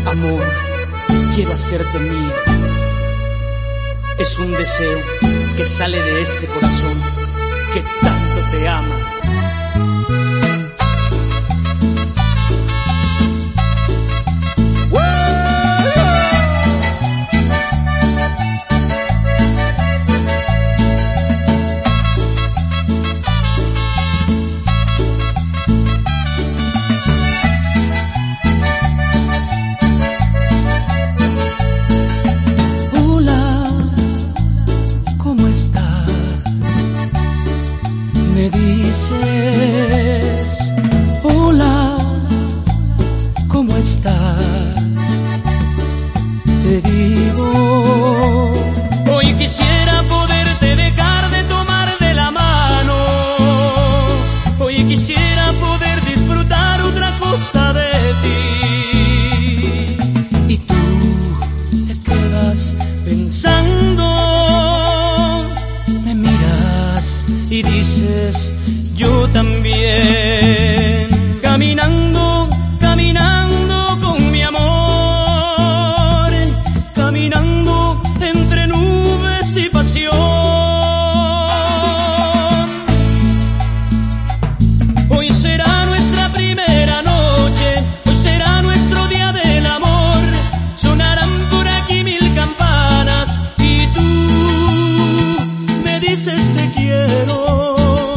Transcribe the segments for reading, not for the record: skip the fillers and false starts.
Amor, quiero hacerte mía. Es un deseo que sale de este corazón que tanto te ama. Me dices, hola, ¿cómo estás? Te digo, hoy quisiera poderte dejar de tomar de la mano. Hoy quisiera poder disfrutar otra cosa de ti. Y tú te quedas pensando, me miras y dices, yo también. Caminando, caminando con mi amor, caminando entre nubes y pasión. Hoy será nuestra primera noche, hoy será nuestro día del amor. Sonarán por aquí 1000 campanas y tú me dices te quiero.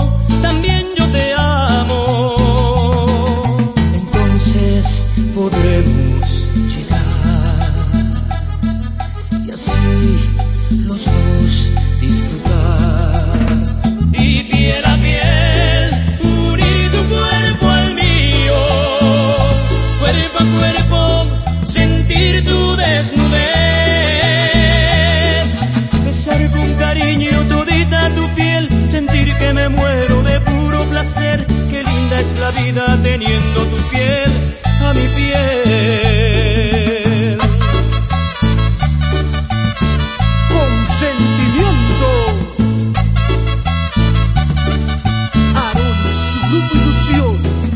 Podremos llegar y así los dos disfrutar. Y piel a piel, unir tu cuerpo al mío, cuerpo a cuerpo, sentir tu desnudez. Besar con cariño todita tu piel, sentir que me muero de puro placer. Qué linda es la vida teniendo tu piel a mi piel. Consentimiento. Aaron, su grupo Ilusión.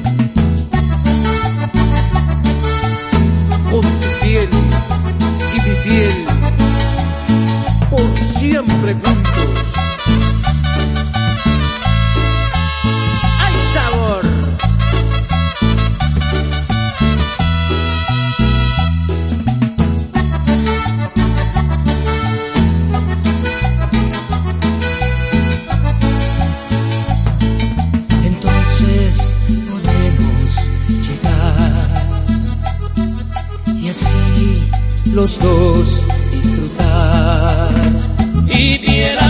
Con tu piel y mi piel, por siempre juntos. ¡Hay sabor! Los dos disfrutar y piel